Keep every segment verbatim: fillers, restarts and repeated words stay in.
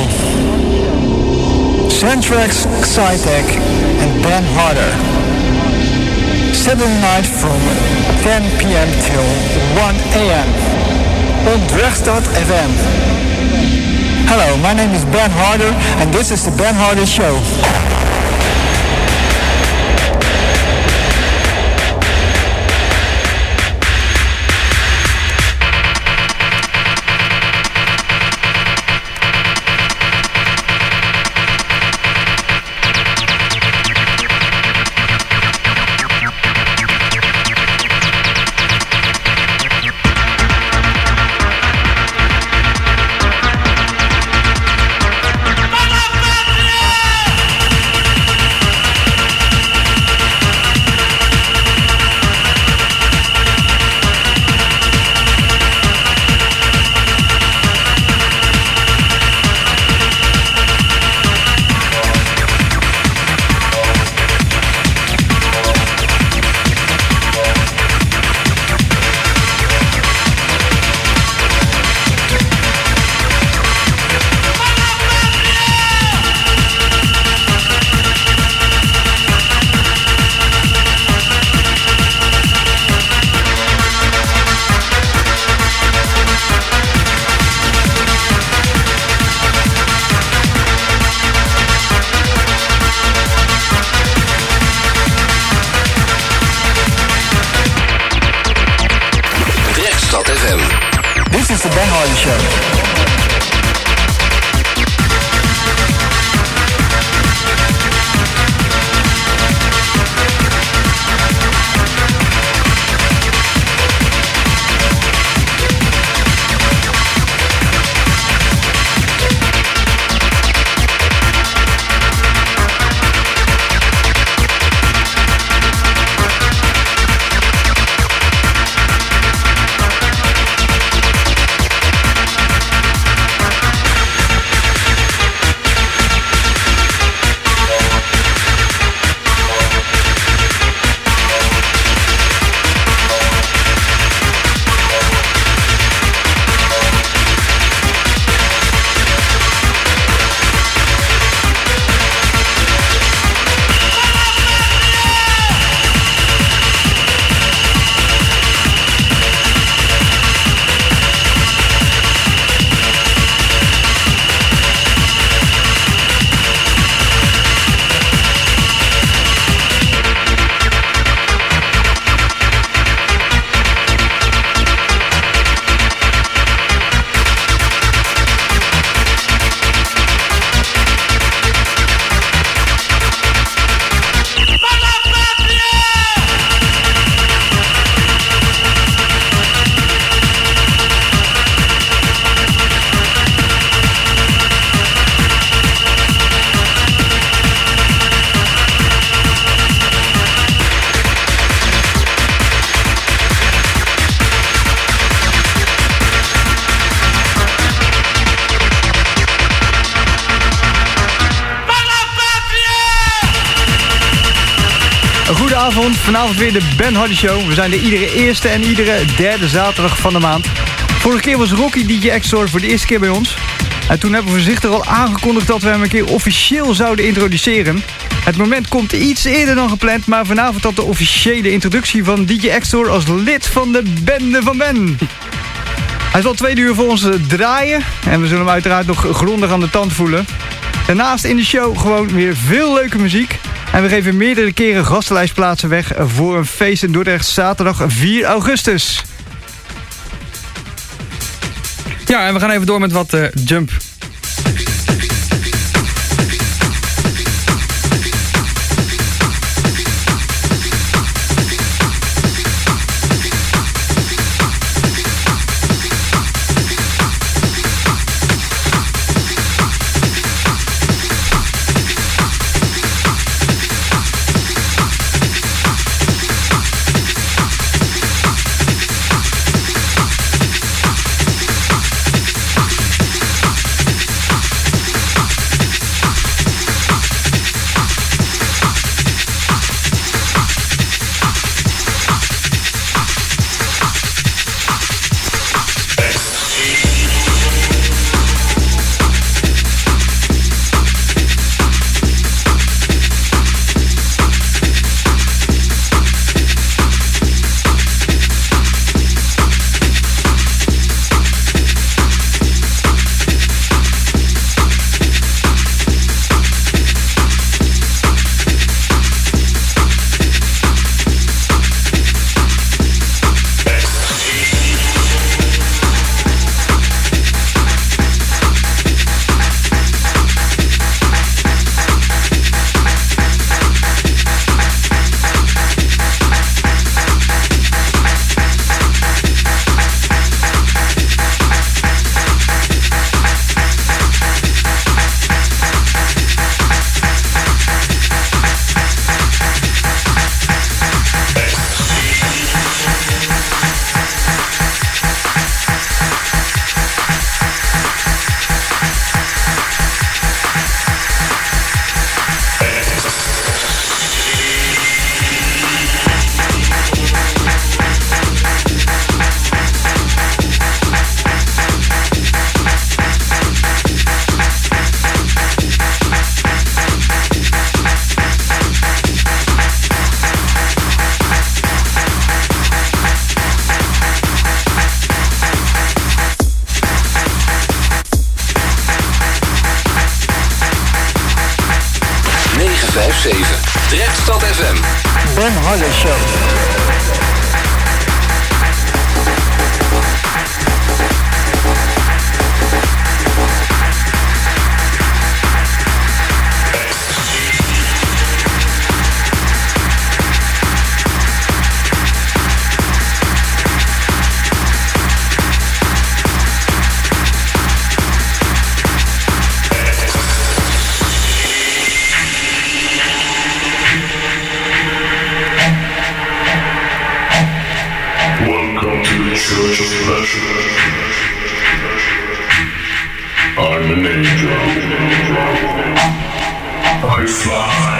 Centrex, Xytec and Ben Harder. Saturday night from ten p.m. till one a.m. on Drechtstad F M. Hello, my name is Ben Harder and this is the Ben Harder Show. This is the Ben Harder Show. Goedenavond, vanavond weer de Ben Harder Show. We zijn er iedere eerste en iedere derde zaterdag van de maand. Vorige keer was Rocky D J Exor voor de eerste keer bij ons. En toen hebben we voorzichtig al aangekondigd dat we hem een keer officieel zouden introduceren. Het moment komt iets eerder dan gepland, maar vanavond had de officiële introductie van D J Exor als lid van de Bende van Ben. Hij zal twee uur voor ons draaien en we zullen hem uiteraard nog grondig aan de tand voelen. Daarnaast in de show gewoon weer veel leuke muziek. En we geven meerdere keren gastenlijstplaatsen weg voor een feest in Dordrecht zaterdag vier augustus. Ja, en we gaan even door met wat uh, jump. vijf zeven. Drechtstad F M. Ben Harder Show. Church of Pleasure. I'm an angel. I fly.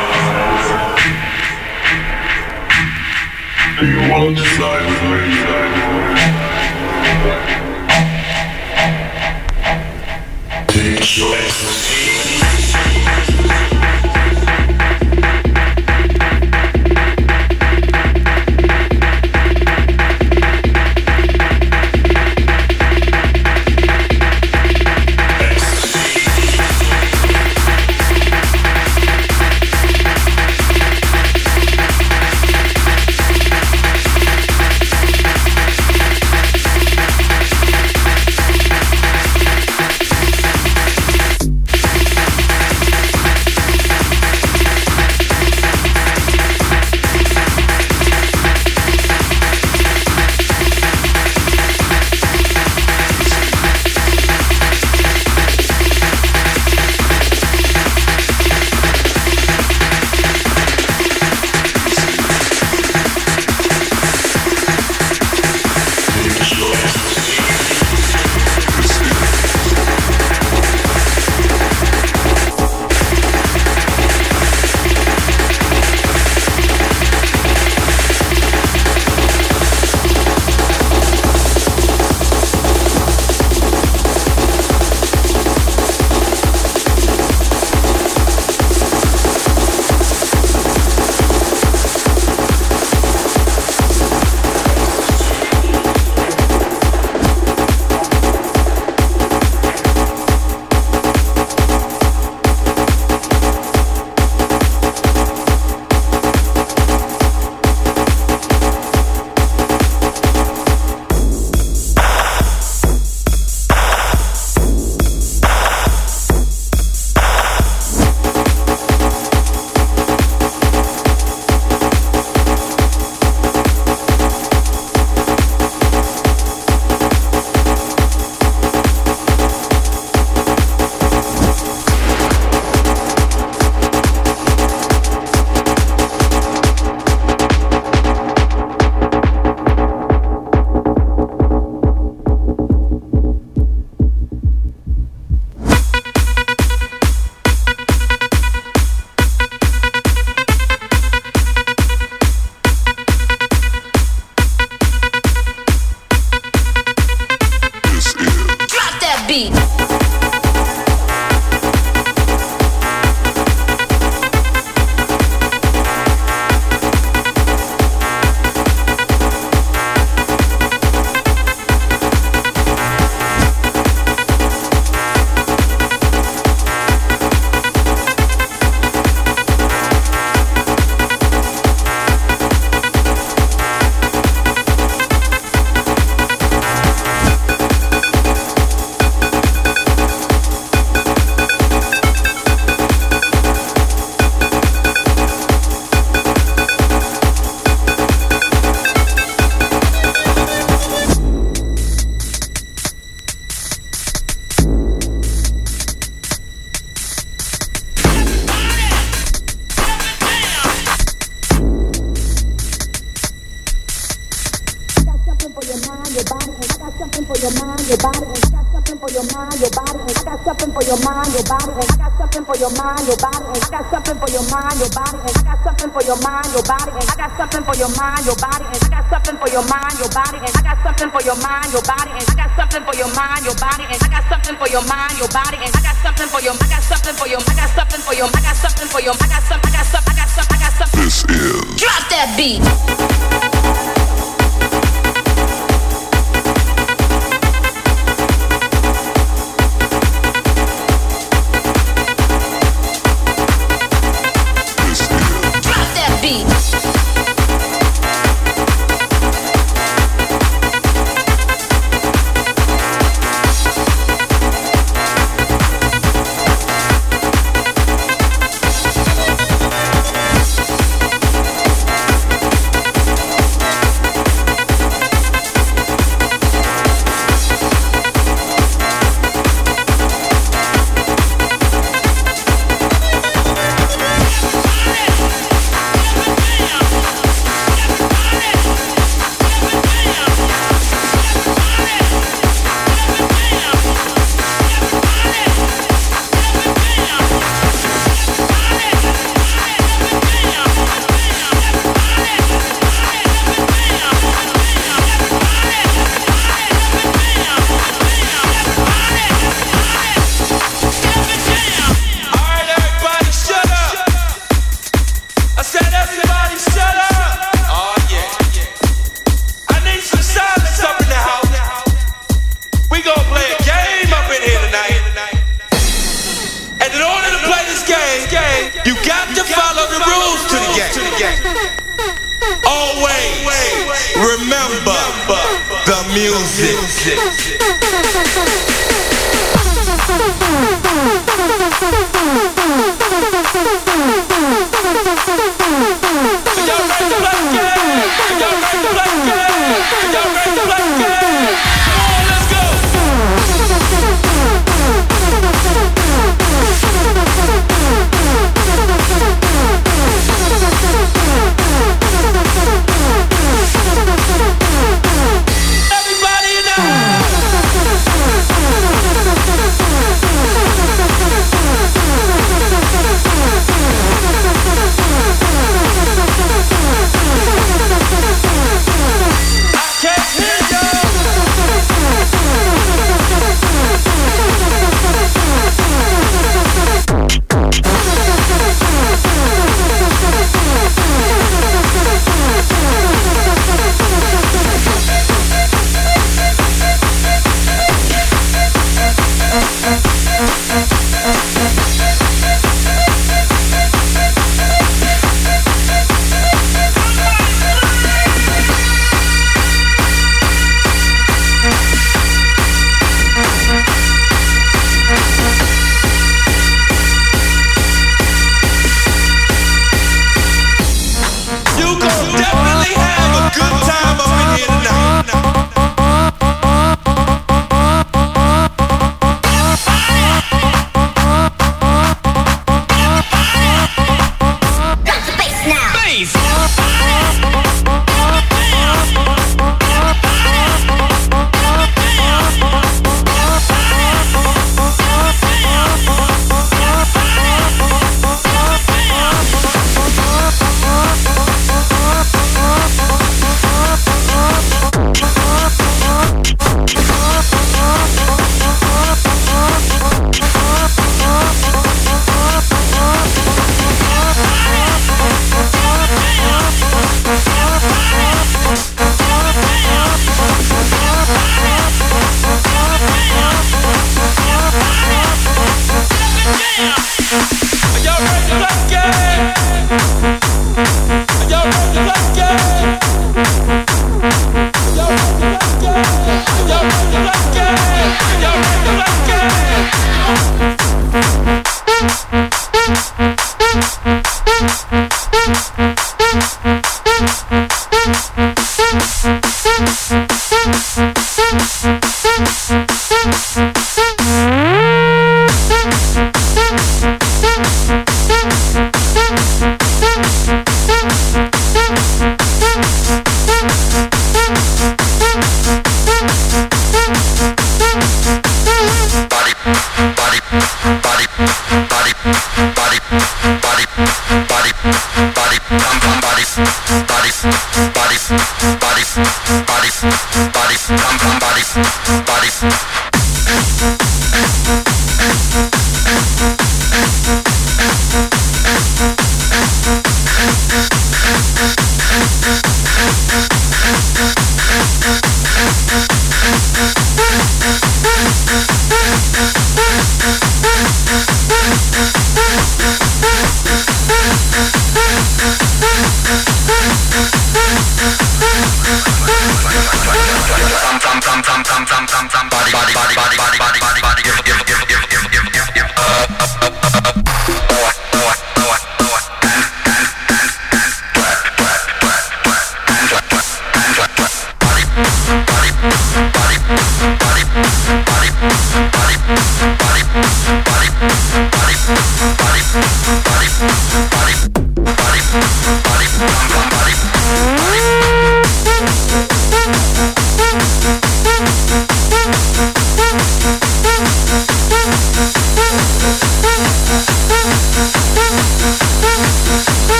Do you want to fly with me? Take your ecstasy. rules to the game. Always remember the music. Y'all ready to play game? Y'all ready to play game? Y'all ready to play game? Come on, let's go. Everybody now.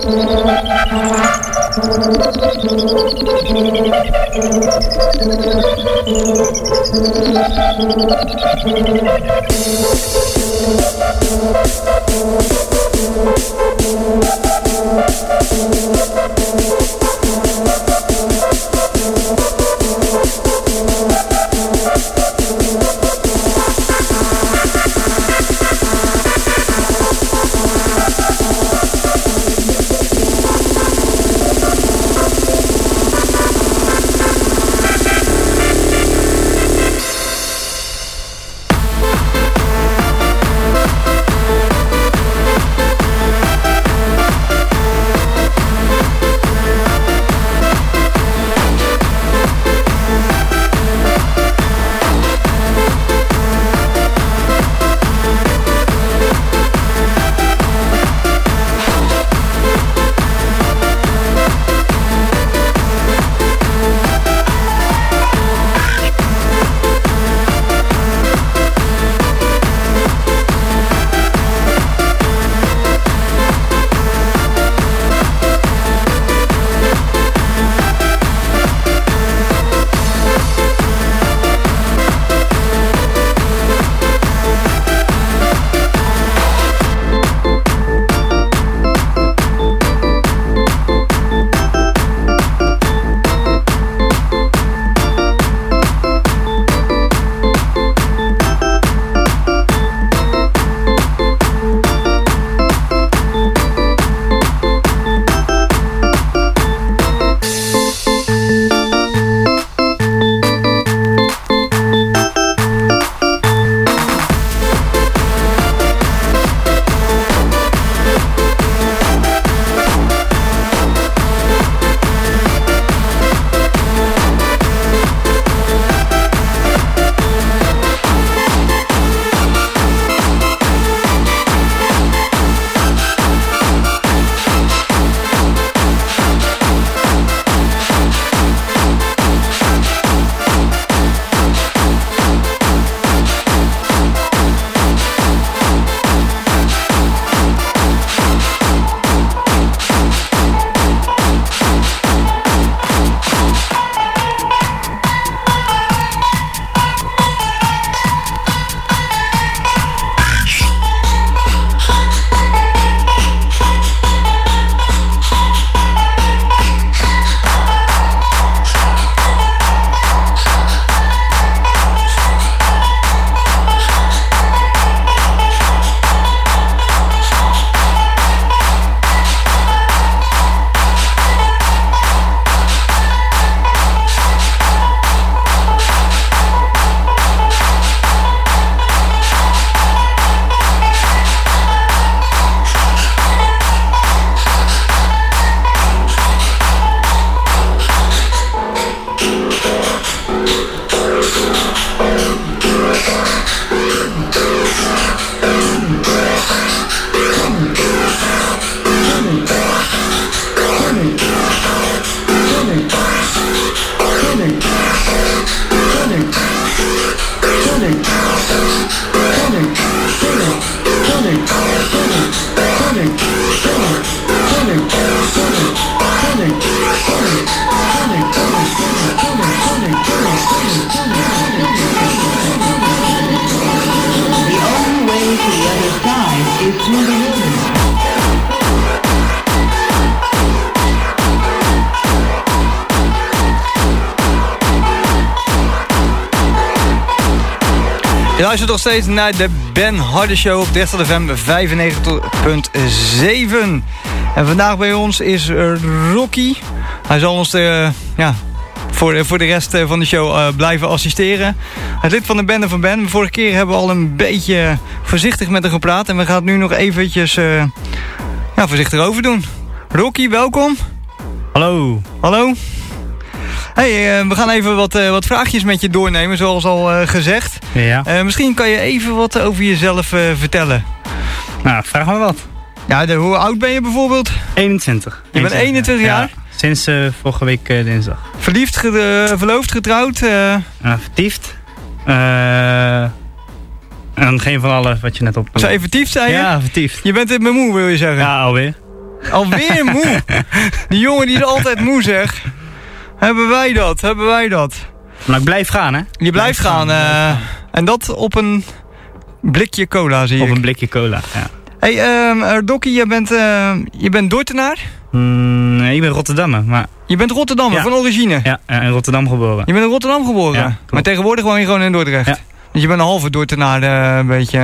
Je luistert nog steeds naar de Ben Harder Show op Drexel F M vijfennegentig punt zeven. En vandaag bij ons is Rocky. Hij zal ons de, ja, voor, voor de rest van de show uh, blijven assisteren. Hij is lid van de bende van Ben. Vorige keer hebben we al een beetje voorzichtig met hem gepraat. En we gaan het nu nog eventjes uh, ja, voorzichtig over doen. Rocky, welkom. Hallo. Hallo. Hey, uh, we gaan even wat, uh, wat vraagjes met je doornemen, zoals al uh, gezegd. Ja. Uh, misschien kan je even wat over jezelf uh, vertellen. Nou, vraag maar wat. Ja, de, hoe oud ben je bijvoorbeeld? eenentwintig. Je bent eenentwintig jaar? Ja, sinds uh, vorige week uh, dinsdag. Verliefd, ge, uh, verloofd, getrouwd? Uh... Uh, vertiefd. Uh, en geen van alle wat je net op. Zo even vertiefd, zei je? Ja, vertiefd. Je bent in mijn moe, wil je zeggen? Ja, alweer. Alweer moe. Die jongen die is altijd moe, zeg. Hebben wij dat, hebben wij dat. Maar ik blijf gaan, hè? Je blijft gaan. Uh, en dat op een blikje cola, zie je. Op een blikje cola, ja. Hey, uh, Dokkie, je bent, uh, je bent Dordtenaar? Mm, nee, ik ben Rotterdammer, maar... Je bent Rotterdammer, ja. van origine? Ja, in Rotterdam geboren. Je bent in Rotterdam geboren? Ja, maar tegenwoordig woon je gewoon in Dordrecht? Ja. Dus je bent een halve Dordtenaar, uh, een beetje.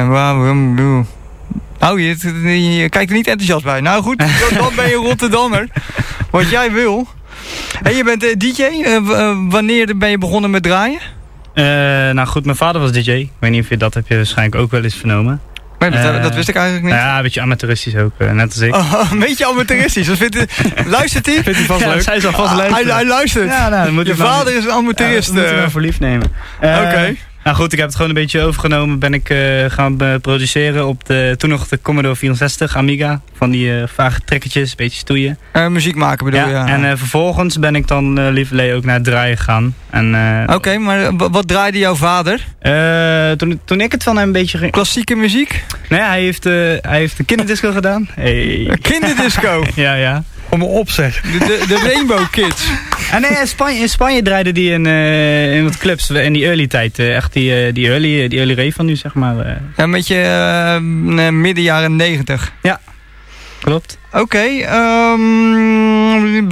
Oh, je, je, je kijkt er niet enthousiast bij. Nou goed, dan ben je Rotterdammer. Wat jij wil. Hey, je bent uh, D J. Uh, uh, wanneer ben je begonnen met draaien? Uh, nou goed, mijn vader was D J. Ik weet niet of je dat heb je waarschijnlijk ook wel eens vernomen. Nee, dat, uh, dat wist ik eigenlijk niet. Ja, een beetje amateuristisch ook, uh, net als ik. Oh, een beetje amateuristisch. Dat vindt, luistert hij? Vindt hij vast ja, leuk? Zij zal vast ah, luisteren. Hij, hij luistert. Ja, nou, dan moet je vader is een amateurist. Ja, dat moet je nou voor lief nemen. Uh, Oké. Okay. Nou goed, ik heb het gewoon een beetje overgenomen. Ben ik uh, gaan uh, produceren op de, toen nog de Commodore vierenzestig Amiga. Van die uh, vage trekkertjes, een beetje stoeien. Uh, muziek maken bedoel ja, je? Ja. En uh, vervolgens ben ik dan uh, lieverlee ook naar het draaien gegaan. Uh, Oké, okay, maar wat draaide jouw vader? Uh, toen, toen ik het van hem een beetje ging... Klassieke muziek? Nee, hij heeft, uh, hij heeft een kinderdisco gedaan. Hey. Een kinderdisco? Ja, ja. Om me op zeg. De, de, de Rainbow Kids. En nee, in Spanje, in Spanje draaide die in, uh, in wat clubs in die early tijd. Uh, echt die, uh, die early, die early rave van nu, zeg maar. Uh. Ja, een beetje uh, midden jaren negentig. Ja, klopt. Oké. Okay, um,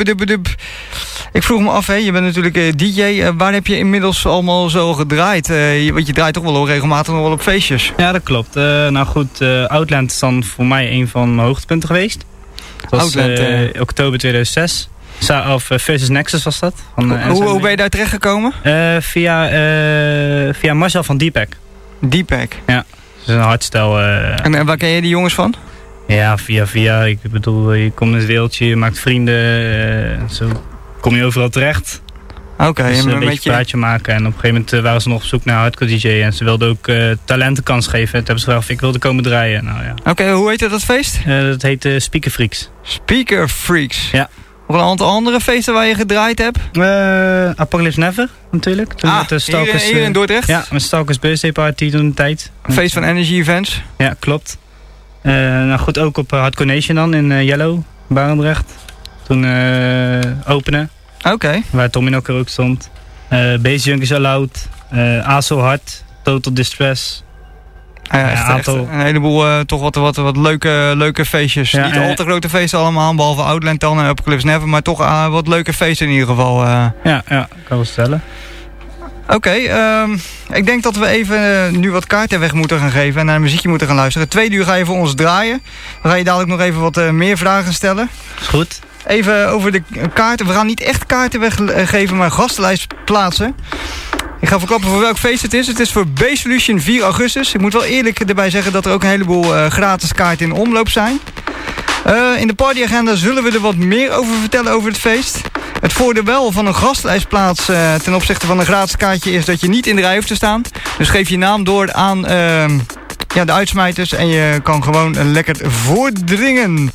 ik vroeg me af, hè, je bent natuurlijk uh, D J. Uh, waar heb je inmiddels allemaal zo gedraaid? Uh, want je draait toch wel regelmatig nog wel op feestjes. Ja, dat klopt. Uh, nou goed, uh, Outland is dan voor mij een van mijn hoogtepunten geweest. Dat was Outland, uh, uh, oktober tweeduizend zes. Of uh, Versus Nexus was dat. Van, uh, hoe, hoe ben je daar terecht gekomen? Uh, via, uh, via Marcel van Deepak. Deepak? Ja, dat is een hardstyle. Uh, en, en waar ken je die jongens van? Ja, via via. Ik bedoel, je komt in het wereldje, je maakt vrienden. Uh, zo kom je overal terecht. Oké. Okay, dus een een beetje beetje een praatje maken. En op een gegeven moment uh, waren ze nog op zoek naar hardcore D J. En ze wilden ook uh, talenten kans geven. Toen hebben ze gevraagd of ik wilde komen draaien. Nou, ja. Oké, okay, hoe heette dat feest? Uh, dat heet uh, Speaker Freaks. Speaker Freaks? Ja. Nog een aantal andere feesten waar je gedraaid hebt? Uh, Apocalypse Never, natuurlijk. Toen ah, met de Stalkers, hier, hier in Dordrecht? Ja, met Stalkers Birthday Party toen de tijd. Een feest van Energy Events? Ja, klopt. Uh, nou goed, ook op uh, Hardcore Nation dan, in uh, Yellow, Barendrecht. Toen uh, openen. Oké. Okay. Waar Tommy Knocker ook stond. Uh, Base Junkies Allowed. Uh, A S O Hard. Total Distress. Ja, ja, echt, echt een heleboel uh, toch wat, wat, wat leuke, leuke feestjes. Ja, Niet al te grote feesten allemaal, behalve Outland dan en Apocalypse Never. Maar toch uh, wat leuke feesten in ieder geval. Uh. Ja, ja, kan wel stellen. Oké, okay, um, ik denk dat we even uh, nu wat kaarten weg moeten gaan geven en naar een muziekje moeten gaan luisteren. Tweede uur ga je voor ons draaien. Dan ga je dadelijk nog even wat uh, meer vragen stellen. Is goed. Even over de kaarten. We gaan niet echt kaarten weggeven, maar gastenlijst plaatsen. Ik ga verklappen voor welk feest het is. Het is voor Bass Solution vier augustus. Ik moet wel eerlijk erbij zeggen dat er ook een heleboel uh, gratis kaarten in omloop zijn. Uh, in de partyagenda zullen we er wat meer over vertellen over het feest. Het voordeel wel van een gastlijstplaats uh, ten opzichte van een gratis kaartje is dat je niet in de rij hoeft te staan. Dus geef je naam door aan uh, ja, de uitsmijters en je kan gewoon uh, lekker voordringen.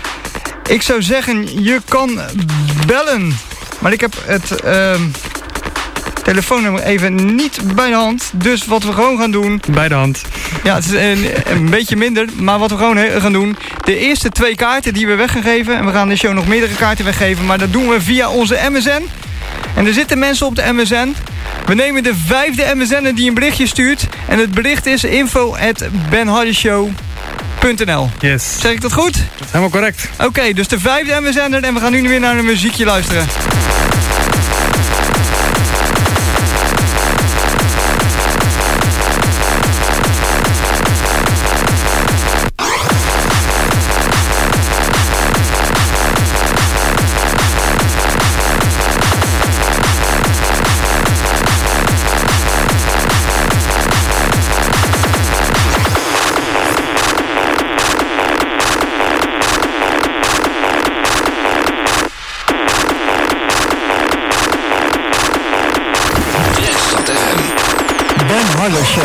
Ik zou zeggen, je kan bellen. Maar ik heb het uh, telefoonnummer even niet bij de hand. Dus wat we gewoon gaan doen... Bij de hand. Ja, het is een, een beetje minder. Maar wat we gewoon gaan doen... De eerste twee kaarten die we weg gaan geven... En we gaan de show nog meerdere kaarten weggeven. Maar dat doen we via onze M S N. En er zitten mensen op de M S N. We nemen de vijfde M S N'er die een berichtje stuurt. En het bericht is info at benhardeshow punt n l. Yes. Zeg ik dat goed? Dat is helemaal correct. Oké, okay, dus de vijfde M S N'er. En we gaan nu weer naar een muziekje luisteren. Show.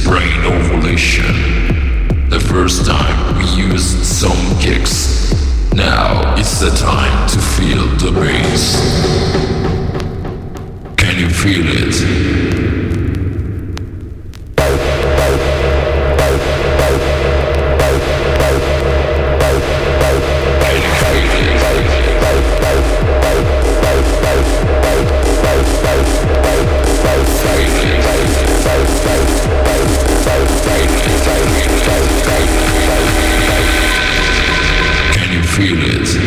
brain ovulation. The first time we used some kicks. Now it's the time to feel the bass. Can you feel it? Can you feel it?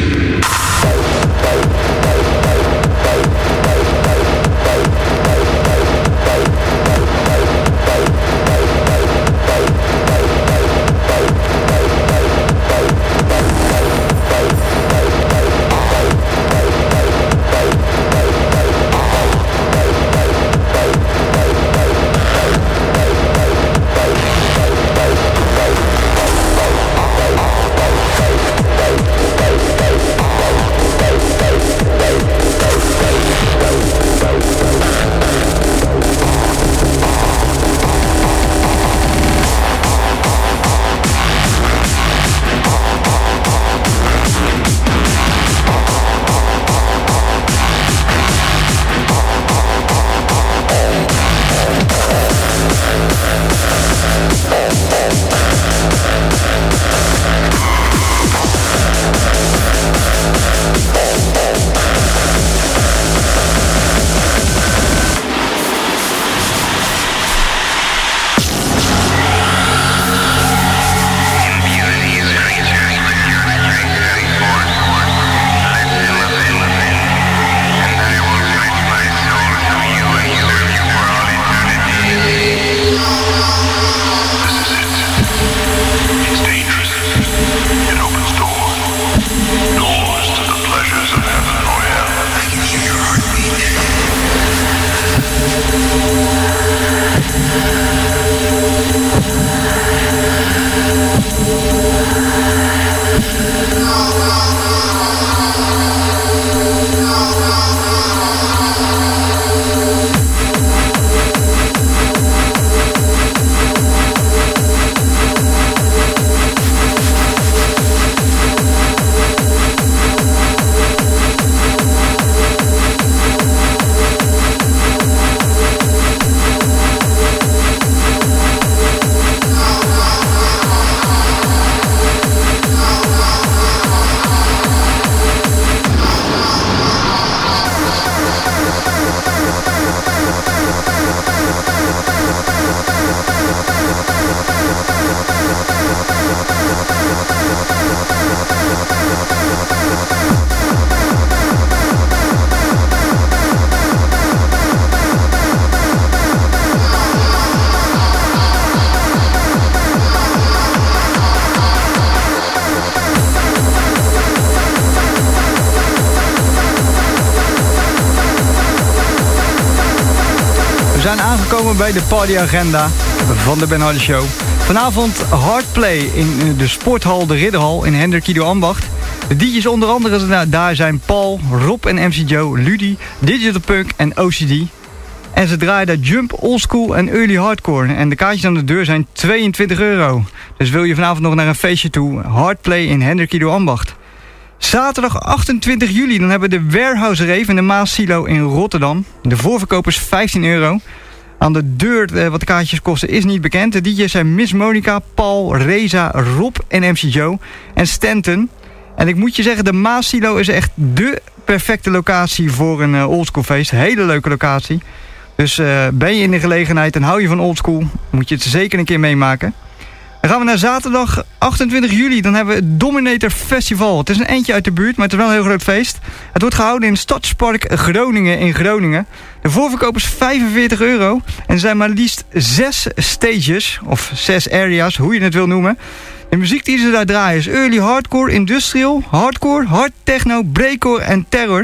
We zijn aangekomen bij de partyagenda van de Ben Hardy Show. Vanavond Hardplay in de sporthal De Ridderhal in Hendrikido Ambacht. De D J's onder andere daar zijn Paul, Rob en M C Joe, Ludi, Digital Punk en O C D. En ze draaien daar Jump, Oldschool en Early Hardcore. En de kaartjes aan de deur zijn tweeëntwintig euro. Dus wil je vanavond nog naar een feestje toe, Hardplay in Hendrikido Ambacht. Zaterdag achtentwintig juli, dan hebben we de Warehouse Rave in de Maas-Silo in Rotterdam. De voorverkoop is vijftien euro. Aan de deur eh, wat de kaartjes kosten is niet bekend. De D J's zijn Miss Monica, Paul, Reza, Rob en M C Joe en Stanton. En ik moet je zeggen, de Maas-Silo is echt dé perfecte locatie voor een uh, oldschool feest. Hele leuke locatie. Dus uh, ben je in de gelegenheid en hou je van oldschool, moet je het zeker een keer meemaken. Dan gaan we naar zaterdag achtentwintig juli. Dan hebben we het Dominator Festival. Het is een eindje uit de buurt, maar het is wel een heel groot feest. Het wordt gehouden in Stadspark Groningen in Groningen. De voorverkoop is vijfenveertig euro. En er zijn maar liefst zes stages, of zes areas, hoe je het wil noemen. De muziek die ze daar draaien is early hardcore, industrial, hardcore, hard techno, breakcore en terror.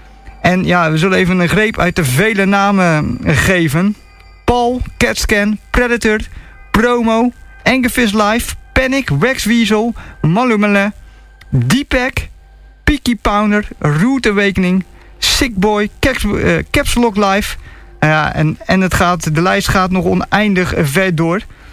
En ja, we zullen even een greep uit de vele namen geven. Paul, Catscan, Predator, Promo, Angerfish Live, Panic, Wax Weasel, Malumele, Deepak, Peaky Pounder, Root Awakening, Sick Boy, Caps, uh, Caps Lock Live. Uh, en, en het gaat, de lijst gaat nog oneindig ver door.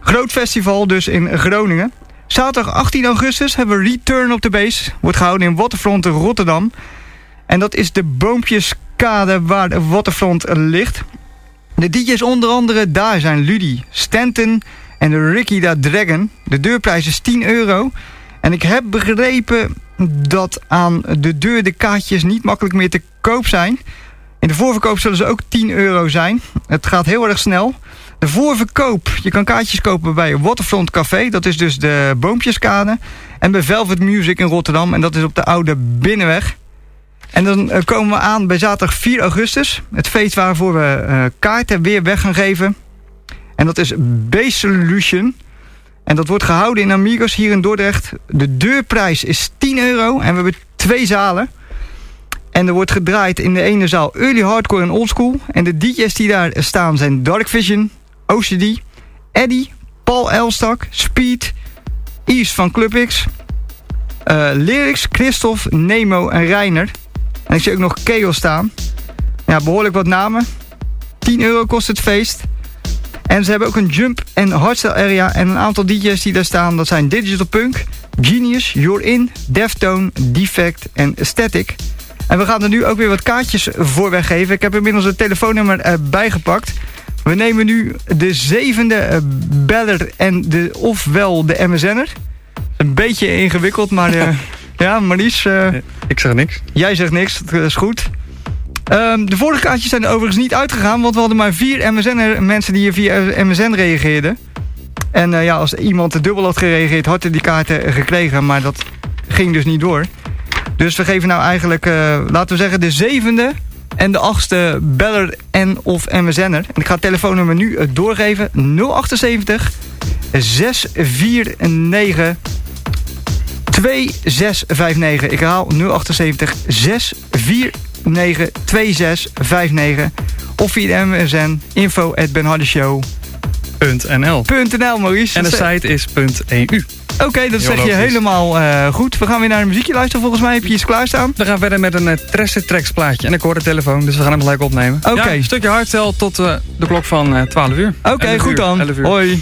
Groot festival dus in Groningen. Zaterdag achttien augustus hebben we Return op the Base. Wordt gehouden in Waterfront Rotterdam. En dat is de Boompjeskade waar de Waterfront ligt. De D J's onder andere daar zijn Ludi, Stanton en de Ricky da Dragon. De deurprijs is tien euro. En ik heb begrepen dat aan de deur de kaartjes niet makkelijk meer te koop zijn. In de voorverkoop zullen ze ook tien euro zijn. Het gaat heel erg snel. De voorverkoop, je kan kaartjes kopen bij Waterfront Café. Dat is dus de Boompjeskade. En bij Velvet Music in Rotterdam. En dat is op de Oude Binnenweg. En dan uh, komen we aan bij zaterdag vier augustus. Het feest waarvoor we uh, kaarten weer weg gaan geven. En dat is Base Solution. En dat wordt gehouden in Amigos hier in Dordrecht. De deurprijs is tien euro. En we hebben twee zalen. En er wordt gedraaid in de ene zaal early hardcore en oldschool. En de D J's die daar staan zijn Dark Vision, O C D, Eddie, Paul Elstak, Speed, Yves van Club X, uh, Lyrics, Christophe, Nemo en Reiner. En ik zie ook nog Chaos staan. Ja, behoorlijk wat namen. tien euro kost het feest. En ze hebben ook een jump en hardstyle area. En een aantal D J's die daar staan, dat zijn Digital Punk, Genius, You're In, Deftone, Defect en Static. En we gaan er nu ook weer wat kaartjes voor weggeven. Ik heb inmiddels het telefoonnummer uh, bijgepakt. We nemen nu de zevende uh, beller en de, ofwel de M S N'er. Een beetje ingewikkeld, maar uh, ja, Maries. Uh, ik zeg niks. Jij zegt niks, dat is goed. Um, de vorige kaartjes zijn er overigens niet uitgegaan, want we hadden maar vier M S N'er mensen die hier via M S N reageerden. En uh, ja, als iemand dubbel had gereageerd, had hij die kaarten gekregen, maar dat ging dus niet door. Dus we geven nou eigenlijk, uh, laten we zeggen, de zevende en de achtste beller en of M S N'er. En ik ga het telefoonnummer nu uh, doorgeven. nul achtenzeventig, zes vier negen, twee zes vijf negen. Ik herhaal nul achtenzeventig, zes vier negen, twee zes vijf negen. Of via de M S N, info at benhardeshow punt n l. .nl, Maurice. En de site is .eu. Oké, okay, dat zeg je helemaal uh, goed. We gaan weer naar een muziekje luisteren. Volgens mij heb je iets klaarstaan. We gaan verder met een uh, Tresse Tracks plaatje. En ik hoor de telefoon, dus we gaan hem gelijk opnemen. Oké. Okay. Ja, een stukje hardstyle tot uh, de klok van uh, twaalf uur. Oké, okay, goed dan. Hoi.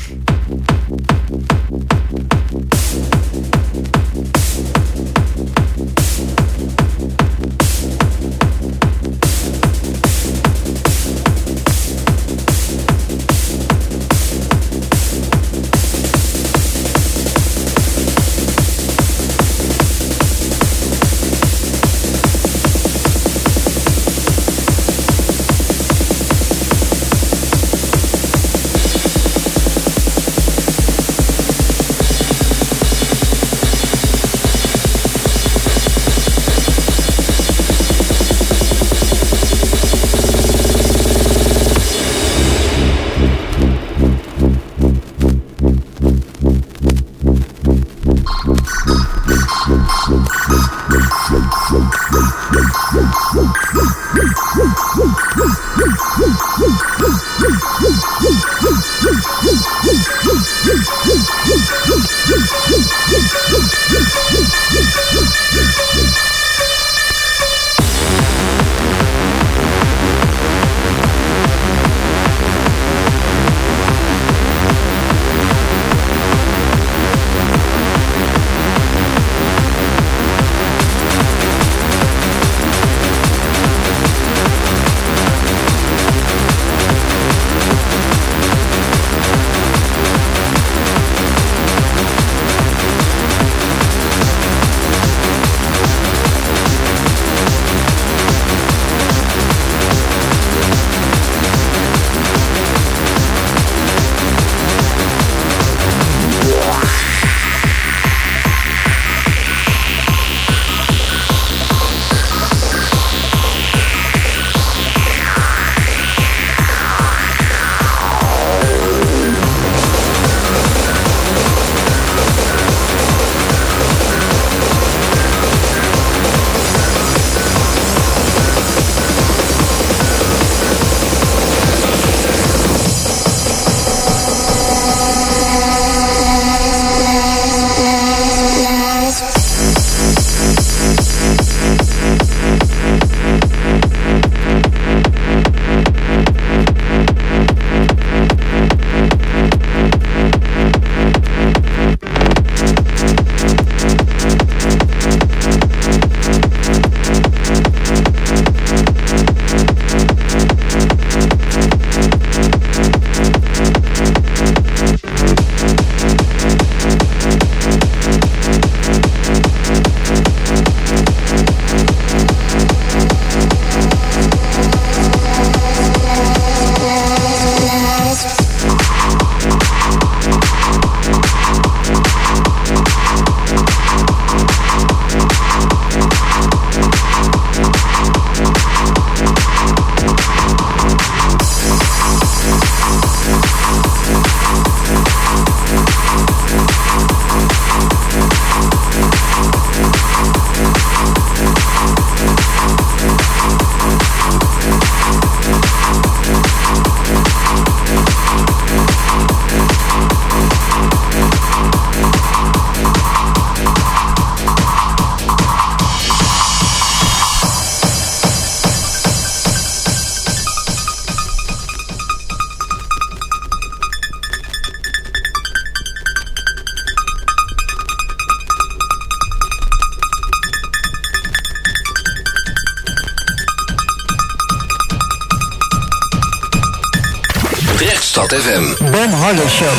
Stad F M. Ben Harder Show.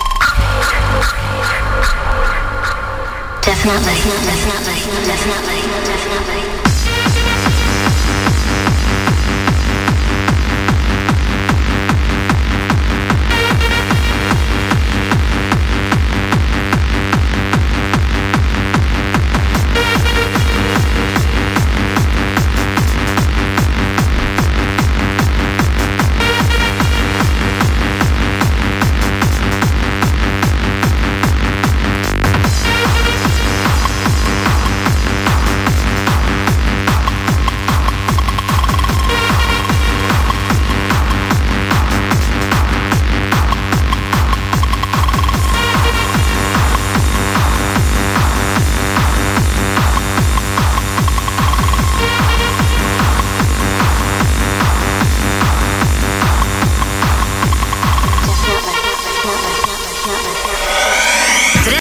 Definitely, definitely, definitely.